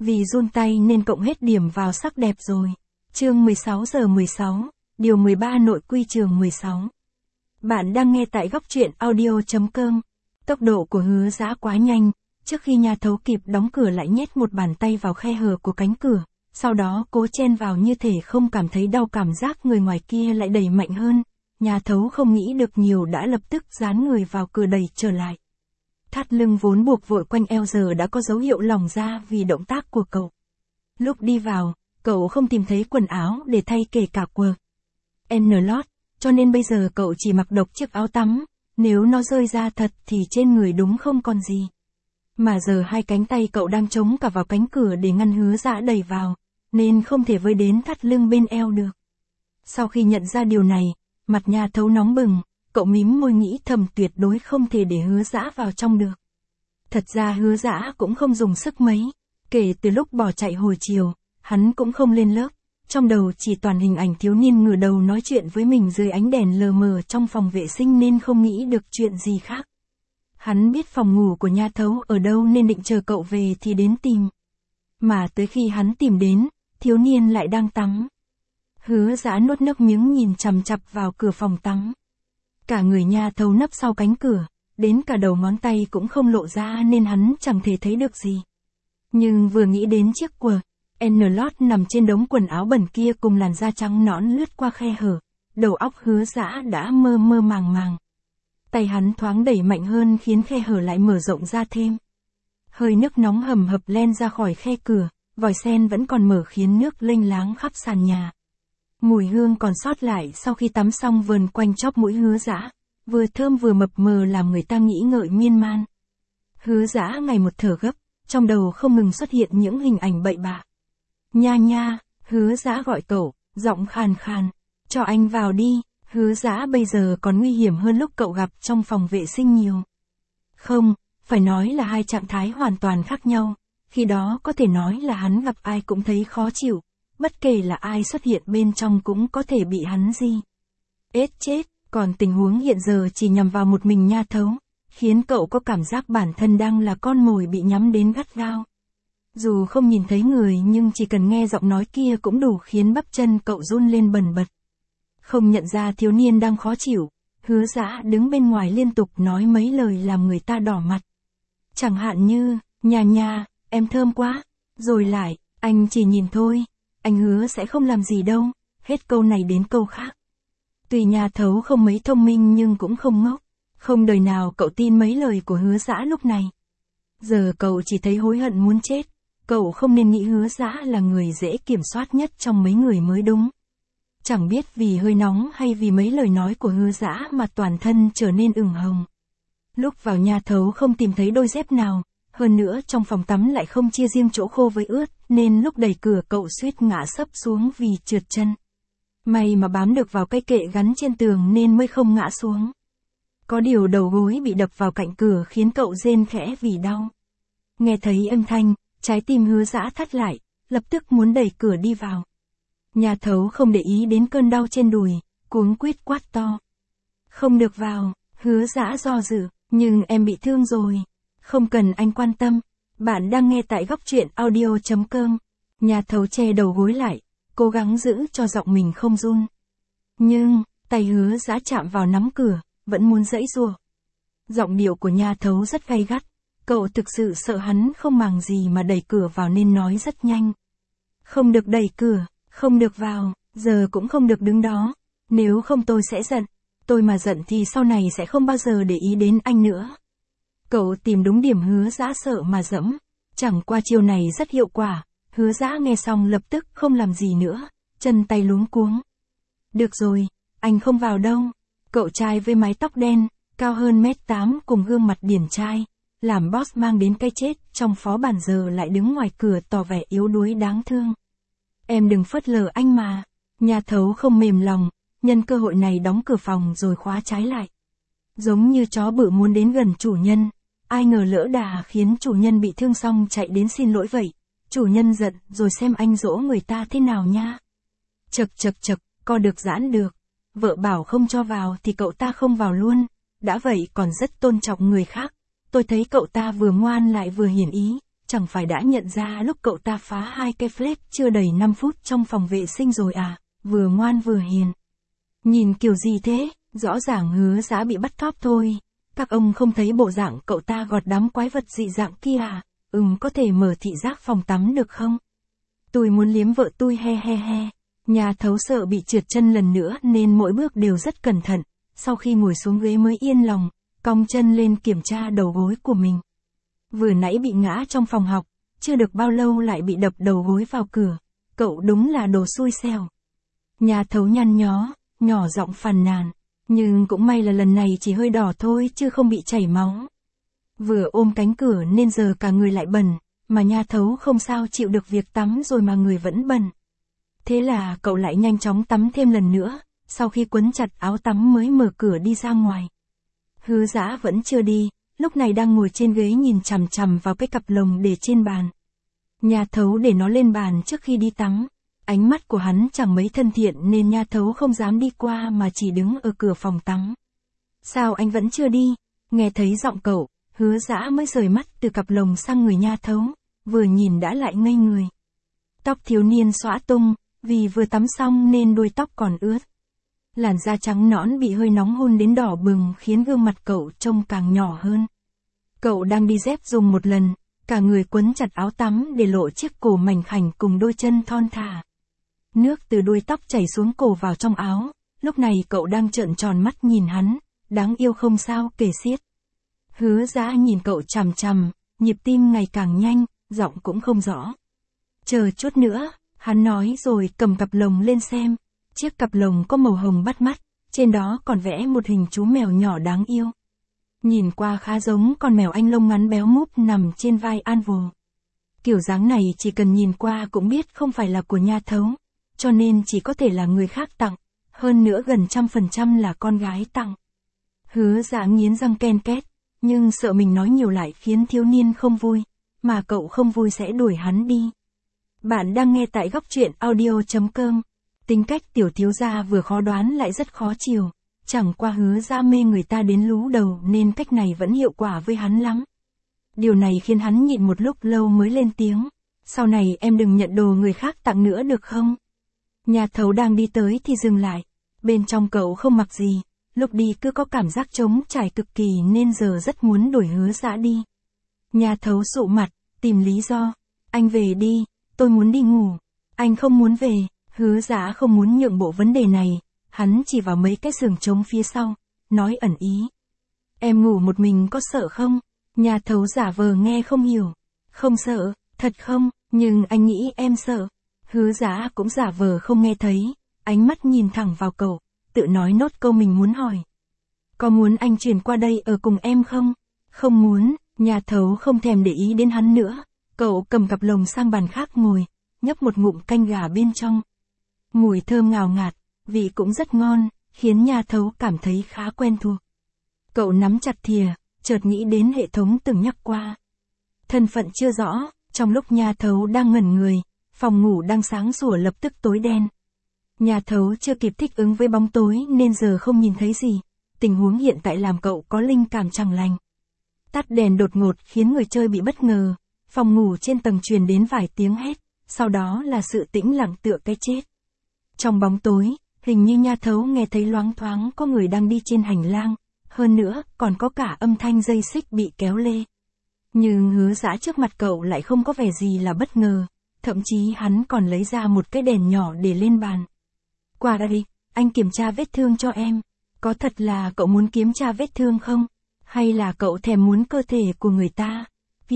Vì run tay nên cộng hết điểm vào sắc đẹp rồi. Chương 16 giờ 16, điều 13 nội quy chương 16. Bạn đang nghe tại góc truyện audio.com. Tốc độ của Hứa Dã quá nhanh, trước khi nhà thấu kịp đóng cửa lại nhét một bàn tay vào khe hở của cánh cửa, sau đó cố chen vào như thể không cảm thấy đau, cảm giác người ngoài kia lại đẩy mạnh hơn. Nhà thấu không nghĩ được nhiều đã lập tức dán người vào cửa đẩy trở lại. Thắt lưng vốn buộc vội quanh eo giờ đã có dấu hiệu lỏng ra vì động tác của cậu. Lúc đi vào, cậu không tìm thấy quần áo để thay kể cả quần lót, cho nên bây giờ cậu chỉ mặc độc chiếc áo tắm, nếu nó rơi ra thật thì trên người đúng không còn gì. Mà giờ hai cánh tay cậu đang chống cả vào cánh cửa để ngăn Hứa Dã đẩy vào, nên không thể với đến thắt lưng bên eo được. Sau khi nhận ra điều này, mặt nhà thấu nóng bừng, cậu mím môi nghĩ thầm tuyệt đối không thể để Hứa Dã vào trong được. Thật ra Hứa Dã cũng không dùng sức mấy, kể từ lúc bỏ chạy hồi chiều, hắn cũng không lên lớp, trong đầu chỉ toàn hình ảnh thiếu niên ngửa đầu nói chuyện với mình dưới ánh đèn lờ mờ trong phòng vệ sinh nên không nghĩ được chuyện gì khác. Hắn biết phòng ngủ của nha thấu ở đâu nên định chờ cậu về thì đến tìm. Mà tới khi hắn tìm đến, thiếu niên lại đang tắm. Hứa Dã nuốt nước miếng nhìn chằm chằm vào cửa phòng tắm. Cả người nha thấu nấp sau cánh cửa, đến cả đầu ngón tay cũng không lộ ra nên hắn chẳng thể thấy được gì. Nhưng vừa nghĩ đến chiếc quần lót nằm trên đống quần áo bẩn kia cùng làn da trắng nõn lướt qua khe hở, đầu óc Hứa Dã đã mơ mơ màng màng. Tay hắn thoáng đẩy mạnh hơn khiến khe hở lại mở rộng ra thêm. Hơi nước nóng hầm hập len ra khỏi khe cửa, vòi sen vẫn còn mở khiến nước lênh láng khắp sàn nhà. Mùi hương còn sót lại sau khi tắm xong vờn quanh chóp mũi Hứa Dã, vừa thơm vừa mập mờ làm người ta nghĩ ngợi miên man. Hứa Dã ngày một thở gấp, trong đầu không ngừng xuất hiện những hình ảnh bậy bạ. Nha nha, Hứa Dã gọi cậu, giọng khàn khàn, cho anh vào đi. Hứa Dã bây giờ còn nguy hiểm hơn lúc cậu gặp trong phòng vệ sinh nhiều. Không, phải nói là hai trạng thái hoàn toàn khác nhau, khi đó có thể nói là hắn gặp ai cũng thấy khó chịu, bất kể là ai xuất hiện bên trong cũng có thể bị hắn gì. Ết chết, còn tình huống hiện giờ chỉ nhằm vào một mình nha thấu, khiến cậu có cảm giác bản thân đang là con mồi bị nhắm đến gắt gao. Dù không nhìn thấy người nhưng chỉ cần nghe giọng nói kia cũng đủ khiến bắp chân cậu run lên bần bật. Không nhận ra thiếu niên đang khó chịu, Hứa Dã đứng bên ngoài liên tục nói mấy lời làm người ta đỏ mặt. Chẳng hạn như, nha nha, em thơm quá, rồi lại, anh chỉ nhìn thôi, anh hứa sẽ không làm gì đâu, hết câu này đến câu khác. Tuy nhà thấu không mấy thông minh nhưng cũng không ngốc, không đời nào cậu tin mấy lời của Hứa Dã lúc này. Giờ cậu chỉ thấy hối hận muốn chết, cậu không nên nghĩ Hứa Dã là người dễ kiểm soát nhất trong mấy người mới đúng. Chẳng biết vì hơi nóng hay vì mấy lời nói của Hứa Dã mà toàn thân trở nên ửng hồng. Lúc vào nhà thấu không tìm thấy đôi dép nào, hơn nữa trong phòng tắm lại không chia riêng chỗ khô với ướt, nên lúc đẩy cửa cậu suýt ngã sấp xuống vì trượt chân. May mà bám được vào cây kệ gắn trên tường nên mới không ngã xuống. Có điều đầu gối bị đập vào cạnh cửa khiến cậu rên khẽ vì đau. Nghe thấy âm thanh, trái tim Hứa Dã thắt lại, lập tức muốn đẩy cửa đi vào. Nhà thấu không để ý đến cơn đau trên đùi, cuống quýt quát to. Không được vào, Hứa Dã do dự, nhưng em bị thương rồi. Không cần anh quan tâm, bạn đang nghe tại góc truyện audio.com. Nhà thấu che đầu gối lại, cố gắng giữ cho giọng mình không run. Nhưng, tay Hứa Dã chạm vào nắm cửa, vẫn muốn giãy giụa. Giọng điệu của nhà thấu rất gay gắt, cậu thực sự sợ hắn không màng gì mà đẩy cửa vào nên nói rất nhanh. Không được đẩy cửa, không được vào, giờ cũng không được đứng đó, nếu không tôi sẽ giận, tôi mà giận thì sau này sẽ không bao giờ để ý đến anh nữa. Cậu tìm đúng điểm Hứa Dã sợ mà dẫm, chẳng qua chiêu này rất hiệu quả, Hứa Dã nghe xong lập tức không làm gì nữa, chân tay luống cuống. Được rồi, anh không vào đâu. Cậu trai với mái tóc đen, cao hơn 1m8 cùng gương mặt điển trai, làm boss mang đến cái chết trong phó bản giờ lại đứng ngoài cửa tỏ vẻ yếu đuối đáng thương. Em đừng phớt lờ anh mà. Nhà thấu không mềm lòng, nhân cơ hội này đóng cửa phòng rồi khóa trái lại. Giống như chó bự muốn đến gần chủ nhân, ai ngờ lỡ đà khiến chủ nhân bị thương xong chạy đến xin lỗi vậy. Chủ nhân giận rồi xem anh dỗ người ta thế nào nha. Chật chật chật, co được giãn được. Vợ bảo không cho vào thì cậu ta không vào luôn, đã vậy còn rất tôn trọng người khác. Tôi thấy cậu ta vừa ngoan lại vừa hiển ý, chẳng phải đã nhận ra lúc cậu ta phá 2 cái flip chưa đầy 5 phút trong phòng vệ sinh rồi à, vừa ngoan vừa hiền. Nhìn kiểu gì thế, rõ ràng Hứa Dã bị bắt cóc thôi. Các ông không thấy bộ dạng cậu ta gọt đám quái vật dị dạng kia à? Có thể mở thị giác phòng tắm được không? Tôi muốn liếm vợ tôi he he he. Nhà thấu sợ bị trượt chân lần nữa nên mỗi bước đều rất cẩn thận, sau khi ngồi xuống ghế mới yên lòng, cong chân lên kiểm tra đầu gối của mình. Vừa nãy bị ngã trong phòng học, chưa được bao lâu lại bị đập đầu gối vào cửa, cậu đúng là đồ xui xẻo. Nhà thấu nhăn nhó, nhỏ giọng phàn nàn, nhưng cũng may là lần này chỉ hơi đỏ thôi chứ không bị chảy máu. Vừa ôm cánh cửa nên giờ cả người lại bẩn, mà nhà thấu không sao chịu được việc tắm rồi mà người vẫn bẩn. Thế là cậu lại nhanh chóng tắm thêm lần nữa, sau khi quấn chặt áo tắm mới mở cửa đi ra ngoài. Hứa Dã vẫn chưa đi, lúc này đang ngồi trên ghế nhìn chằm chằm vào cái cặp lồng để trên bàn. Nhà thấu để nó lên bàn trước khi đi tắm. Ánh mắt của hắn chẳng mấy thân thiện nên nhà thấu không dám đi qua mà chỉ đứng ở cửa phòng tắm. Sao anh vẫn chưa đi? Nghe thấy giọng cậu, Hứa Dã mới rời mắt từ cặp lồng sang người nhà thấu, vừa nhìn đã lại ngây người. Tóc thiếu niên xõa tung, vì vừa tắm xong nên đuôi tóc còn ướt. Làn da trắng nõn bị hơi nóng hôn đến đỏ bừng khiến gương mặt cậu trông càng nhỏ hơn. Cậu đang đi dép dùng một lần, cả người quấn chặt áo tắm để lộ chiếc cổ mảnh khảnh cùng đôi chân thon thả. Nước từ đuôi tóc chảy xuống cổ vào trong áo, lúc này cậu đang trợn tròn mắt nhìn hắn, đáng yêu không sao kể xiết. Hứa Dã nhìn cậu chằm chằm, nhịp tim ngày càng nhanh, giọng cũng không rõ. Chờ chút nữa, hắn nói rồi cầm cặp lồng lên xem. Chiếc cặp lồng có màu hồng bắt mắt, trên đó còn vẽ một hình chú mèo nhỏ đáng yêu. Nhìn qua khá giống con mèo Anh lông ngắn béo múp nằm trên vai An Vồ. Kiểu dáng này chỉ cần nhìn qua cũng biết không phải là của nhà thấu, cho nên chỉ có thể là người khác tặng, hơn nữa gần 100% là con gái tặng. Hứa Dã nghiến răng ken két, nhưng sợ mình nói nhiều lại khiến thiếu niên không vui, mà cậu không vui sẽ đuổi hắn đi. Bạn đang nghe tại góc truyện audio.com. Tính cách tiểu thiếu gia vừa khó đoán lại rất khó chiều, chẳng qua Hứa Dã mê người ta đến lú đầu nên cách này vẫn hiệu quả với hắn lắm. Điều này khiến hắn nhịn một lúc lâu mới lên tiếng, sau này em đừng nhận đồ người khác tặng nữa được không? Nhà thấu đang đi tới thì dừng lại, bên trong cậu không mặc gì, lúc đi cứ có cảm giác trống trải cực kỳ nên giờ rất muốn đuổi Hứa Dã đi. Nhà thấu sụ mặt, tìm lý do, anh về đi, tôi muốn đi ngủ. Anh không muốn về. Hứa Dã không muốn nhượng bộ vấn đề này, hắn chỉ vào mấy cái giường trống phía sau, nói ẩn ý. Em ngủ một mình có sợ không? Nhà thấu giả vờ nghe không hiểu. Không sợ, thật không, nhưng anh nghĩ em sợ. Hứa Dã cũng giả vờ không nghe thấy, ánh mắt nhìn thẳng vào cậu, tự nói nốt câu mình muốn hỏi. Có muốn anh chuyển qua đây ở cùng em không? Không muốn, nhà thấu không thèm để ý đến hắn nữa, cậu cầm cặp lồng sang bàn khác ngồi, nhấp một ngụm canh gà bên trong. Mùi thơm ngào ngạt, vị cũng rất ngon, khiến nhà thấu cảm thấy khá quen thuộc. Cậu nắm chặt thìa, chợt nghĩ đến hệ thống từng nhắc qua. Thân phận chưa rõ, trong lúc nhà thấu đang ngẩn người, phòng ngủ đang sáng sủa lập tức tối đen. Nhà thấu chưa kịp thích ứng với bóng tối nên giờ không nhìn thấy gì, tình huống hiện tại làm cậu có linh cảm chẳng lành. Tắt đèn đột ngột khiến người chơi bị bất ngờ, phòng ngủ trên tầng truyền đến vài tiếng hét, sau đó là sự tĩnh lặng tựa cái chết. Trong bóng tối, hình như nhà thấu nghe thấy loáng thoáng có người đang đi trên hành lang, hơn nữa còn có cả âm thanh dây xích bị kéo lê. Nhưng Hứa Dã trước mặt cậu lại không có vẻ gì là bất ngờ, thậm chí hắn còn lấy ra một cái đèn nhỏ để lên bàn. Qua đây, anh kiểm tra vết thương cho em. Có thật là cậu muốn kiểm tra vết thương không? Hay là cậu thèm muốn cơ thể của người ta?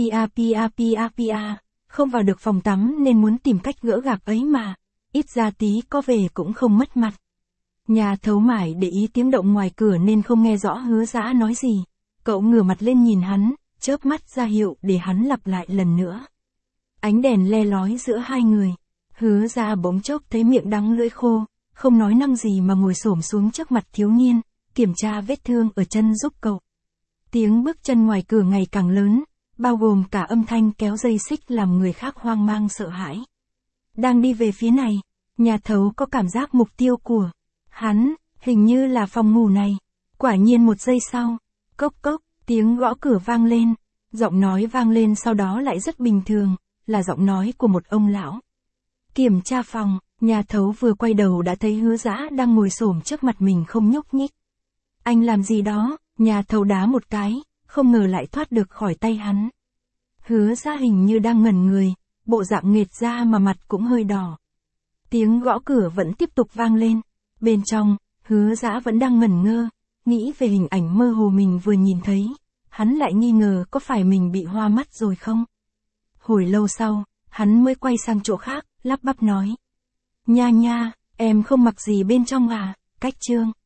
Pia, không vào được phòng tắm nên muốn tìm cách gỡ gạc ấy mà. Ít ra tí có về cũng không mất mặt. Nhà thấu mải để ý tiếng động ngoài cửa nên không nghe rõ Hứa Dã nói gì. Cậu ngửa mặt lên nhìn hắn, chớp mắt ra hiệu để hắn lặp lại lần nữa. Ánh đèn le lói giữa hai người. Hứa Dã bỗng chốc thấy miệng đắng lưỡi khô, không nói năng gì mà ngồi xổm xuống trước mặt thiếu niên, kiểm tra vết thương ở chân giúp cậu. Tiếng bước chân ngoài cửa ngày càng lớn, bao gồm cả âm thanh kéo dây xích làm người khác hoang mang sợ hãi. Đang đi về phía này, nhà thấu có cảm giác mục tiêu của hắn, hình như là phòng ngủ này. Quả nhiên một giây sau, cốc cốc, tiếng gõ cửa vang lên. Giọng nói vang lên sau đó lại rất bình thường, là giọng nói của một ông lão. Kiểm tra phòng, nhà thấu vừa quay đầu đã thấy Hứa Dã đang ngồi xổm trước mặt mình không nhúc nhích. Anh làm gì đó, nhà thầu đá một cái, không ngờ lại thoát được khỏi tay hắn. Hứa Dã hình như đang ngẩn người, bộ dạng nghệt ra mà mặt cũng hơi đỏ. Tiếng gõ cửa vẫn tiếp tục vang lên. Bên trong, Hứa Dã vẫn đang ngẩn ngơ, nghĩ về hình ảnh mơ hồ mình vừa nhìn thấy. Hắn lại nghi ngờ có phải mình bị hoa mắt rồi không? Hồi lâu sau, hắn mới quay sang chỗ khác, lắp bắp nói. Nha nha, em không mặc gì bên trong à, Cách Trương.